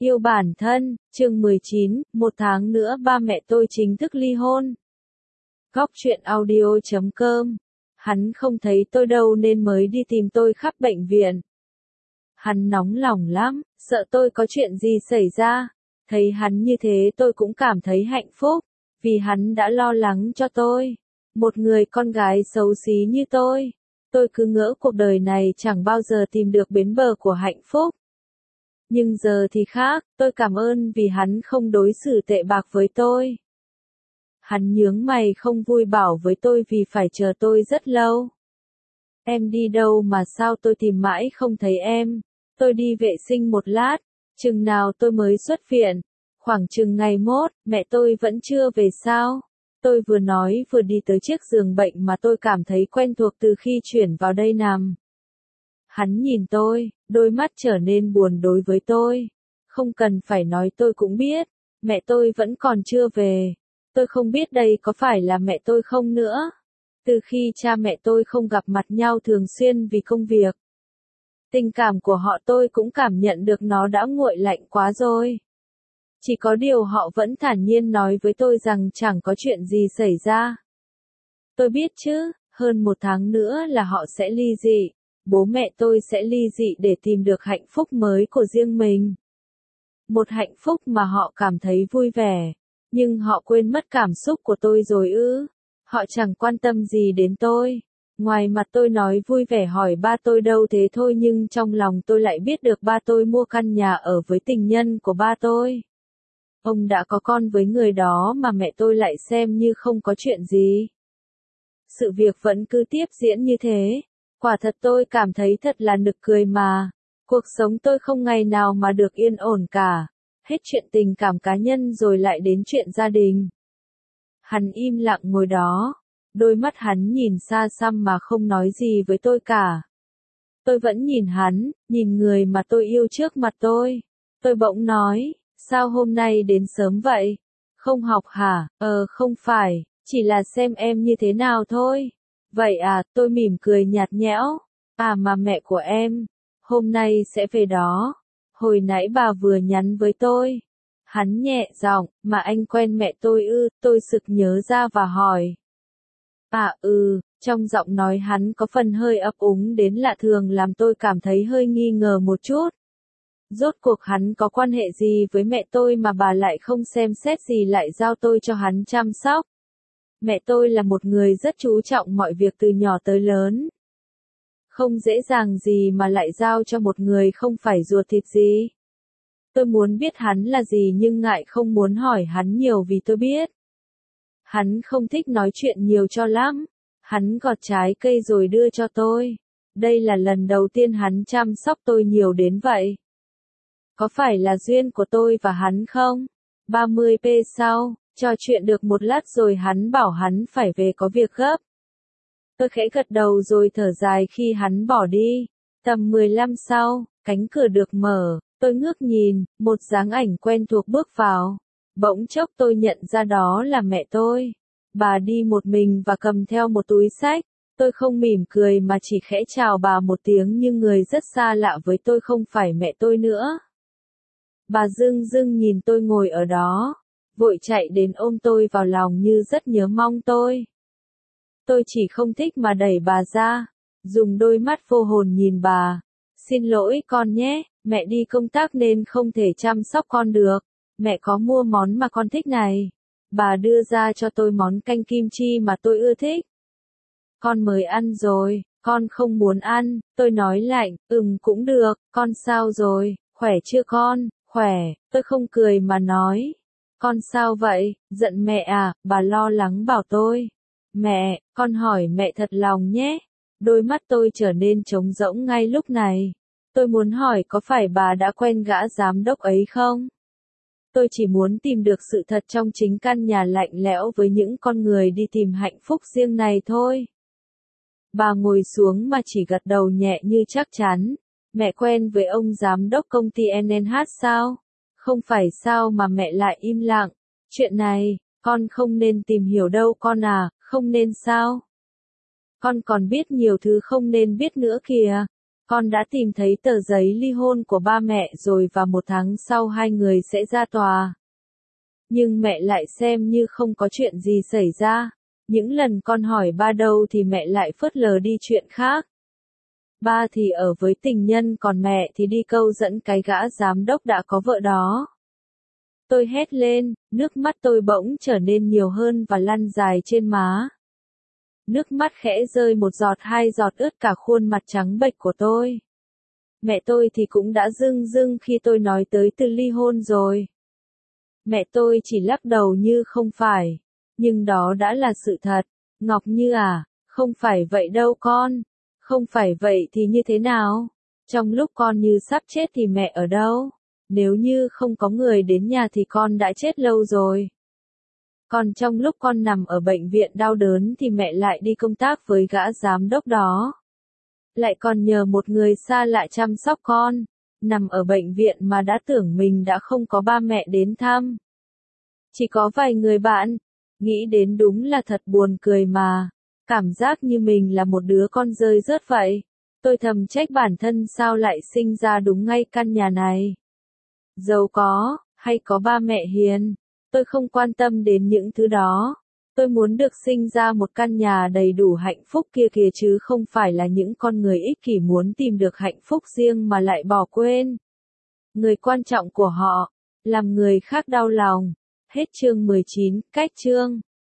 Yêu bản thân, chương 19, một tháng nữa ba mẹ tôi chính thức ly hôn. Góc truyện audio.com. Hắn không thấy tôi đâu nên mới đi tìm tôi khắp bệnh viện. Hắn nóng lòng lắm, sợ tôi có chuyện gì xảy ra. Thấy hắn như thế tôi cũng cảm thấy hạnh phúc, vì hắn đã lo lắng cho tôi. Một người con gái xấu xí như tôi cứ ngỡ cuộc đời này chẳng bao giờ tìm được bến bờ của hạnh phúc. Nhưng giờ thì khác, tôi cảm ơn vì hắn không đối xử tệ bạc với tôi. Hắn nhướng mày không vui bảo với tôi vì phải chờ tôi rất lâu. Em đi đâu mà sao tôi tìm mãi không thấy em? Tôi đi vệ sinh một lát, chừng nào tôi mới xuất viện. Khoảng chừng ngày mốt, mẹ tôi vẫn chưa về sao? Tôi vừa nói vừa đi tới chiếc giường bệnh mà tôi cảm thấy quen thuộc từ khi chuyển vào đây nằm. Hắn nhìn tôi, đôi mắt trở nên buồn đối với tôi. Không cần phải nói tôi cũng biết, mẹ tôi vẫn còn chưa về. Tôi không biết đây có phải là mẹ tôi không nữa. Từ khi cha mẹ tôi không gặp mặt nhau thường xuyên vì công việc, tình cảm của họ tôi cũng cảm nhận được nó đã nguội lạnh quá rồi. Chỉ có điều họ vẫn thản nhiên nói với tôi rằng chẳng có chuyện gì xảy ra. Tôi biết chứ, hơn một tháng nữa là họ sẽ ly dị. Bố mẹ tôi sẽ ly dị để tìm được hạnh phúc mới của riêng mình. Một hạnh phúc mà họ cảm thấy vui vẻ. Nhưng họ quên mất cảm xúc của tôi rồi ư. Họ chẳng quan tâm gì đến tôi. Ngoài mặt tôi nói vui vẻ hỏi ba tôi đâu thế thôi nhưng trong lòng tôi lại biết được ba tôi mua căn nhà ở với tình nhân của ba tôi. Ông đã có con với người đó mà mẹ tôi lại xem như không có chuyện gì. Sự việc vẫn cứ tiếp diễn như thế. Quả thật tôi cảm thấy thật là nực cười mà. Cuộc sống tôi không ngày nào mà được yên ổn cả. Hết chuyện tình cảm cá nhân rồi lại đến chuyện gia đình. Hắn im lặng ngồi đó. Đôi mắt hắn nhìn xa xăm mà không nói gì với tôi cả. Tôi vẫn nhìn hắn, nhìn người mà tôi yêu trước mặt tôi. Tôi bỗng nói, sao hôm nay đến sớm vậy? Không học hả? Không phải, chỉ là xem em như thế nào thôi. Vậy à, tôi mỉm cười nhạt nhẽo. À mà mẹ của em, hôm nay sẽ về đó. Hồi nãy bà vừa nhắn với tôi. Hắn nhẹ giọng, mà anh quen mẹ tôi ư, tôi sực nhớ ra và hỏi. À trong giọng nói hắn có phần hơi ấp úng đến lạ thường làm tôi cảm thấy hơi nghi ngờ một chút. Rốt cuộc hắn có quan hệ gì với mẹ tôi mà bà lại không xem xét gì lại giao tôi cho hắn chăm sóc. Mẹ tôi là một người rất chú trọng mọi việc từ nhỏ tới lớn. Không dễ dàng gì mà lại giao cho một người không phải ruột thịt gì. Tôi muốn biết hắn là gì nhưng ngại không muốn hỏi hắn nhiều vì tôi biết. Hắn không thích nói chuyện nhiều cho lắm. Hắn gọt trái cây rồi đưa cho tôi. Đây là lần đầu tiên hắn chăm sóc tôi nhiều đến vậy. Có phải là duyên của tôi và hắn không? 30p sau, trò chuyện được một lát rồi hắn bảo hắn phải về có việc gấp. Tôi khẽ gật đầu rồi thở dài khi hắn bỏ đi. Tầm 15 sau, cánh cửa được mở, tôi ngước nhìn, một dáng ảnh quen thuộc bước vào. Bỗng chốc tôi nhận ra đó là mẹ tôi. Bà đi một mình và cầm theo một túi xách. Tôi không mỉm cười mà chỉ khẽ chào bà một tiếng nhưng người rất xa lạ với tôi không phải mẹ tôi nữa. Bà dưng dưng nhìn tôi ngồi ở đó, vội chạy đến ôm tôi vào lòng như rất nhớ mong tôi. Tôi chỉ không thích mà đẩy bà ra, dùng đôi mắt vô hồn nhìn bà. Xin lỗi con nhé, mẹ đi công tác nên không thể chăm sóc con được. Mẹ có mua món mà con thích này. Bà đưa ra cho tôi món canh kim chi mà tôi ưa thích. Con mới ăn rồi, con không muốn ăn, tôi nói lạnh, cũng được, con sao rồi, khỏe chưa con, khỏe, tôi không cười mà nói. Con sao vậy, giận mẹ à, bà lo lắng bảo tôi. Mẹ, con hỏi mẹ thật lòng nhé. Đôi mắt tôi trở nên trống rỗng ngay lúc này. Tôi muốn hỏi có phải bà đã quen gã giám đốc ấy không? Tôi chỉ muốn tìm được sự thật trong chính căn nhà lạnh lẽo với những con người đi tìm hạnh phúc riêng này thôi. Bà ngồi xuống mà chỉ gật đầu nhẹ như chắc chắn. Mẹ quen với ông giám đốc công ty NNH sao? Không phải sao mà mẹ lại im lặng. Chuyện này, con không nên tìm hiểu đâu con à, không nên sao? Con còn biết nhiều thứ không nên biết nữa kìa. Con đã tìm thấy tờ giấy ly hôn của ba mẹ rồi và 1 tháng sau hai người sẽ ra tòa. Nhưng mẹ lại xem như không có chuyện gì xảy ra. Những lần con hỏi ba đâu thì mẹ lại phớt lờ đi chuyện khác. Ba thì ở với tình nhân còn mẹ thì đi câu dẫn cái gã giám đốc đã có vợ đó. Tôi hét lên, nước mắt tôi bỗng trở nên nhiều hơn và lăn dài trên má. Nước mắt khẽ rơi 1 giọt 2 giọt ướt cả khuôn mặt trắng bệch của tôi. Mẹ tôi thì cũng đã rưng rưng khi tôi nói tới từ ly hôn rồi. Mẹ tôi chỉ lắc đầu như không phải. Nhưng đó đã là sự thật. Ngọc Như à, không phải vậy đâu con. Không phải vậy thì như thế nào? Trong lúc con như sắp chết thì mẹ ở đâu? Nếu như không có người đến nhà thì con đã chết lâu rồi. Còn trong lúc con nằm ở bệnh viện đau đớn thì mẹ lại đi công tác với gã giám đốc đó. Lại còn nhờ một người xa lạ chăm sóc con. Nằm ở bệnh viện mà đã tưởng mình đã không có ba mẹ đến thăm. Chỉ có vài người bạn. Nghĩ đến đúng là thật buồn cười mà. Cảm giác như mình là một đứa con rơi rớt vậy. Tôi thầm trách bản thân sao lại sinh ra đúng ngay căn nhà này. Giàu có, hay có ba mẹ hiền. Tôi không quan tâm đến những thứ đó. Tôi muốn được sinh ra một căn nhà đầy đủ hạnh phúc kia kìa chứ không phải là những con người ích kỷ muốn tìm được hạnh phúc riêng mà lại bỏ quên người quan trọng của họ, làm người khác đau lòng. Hết chương 19, cách chương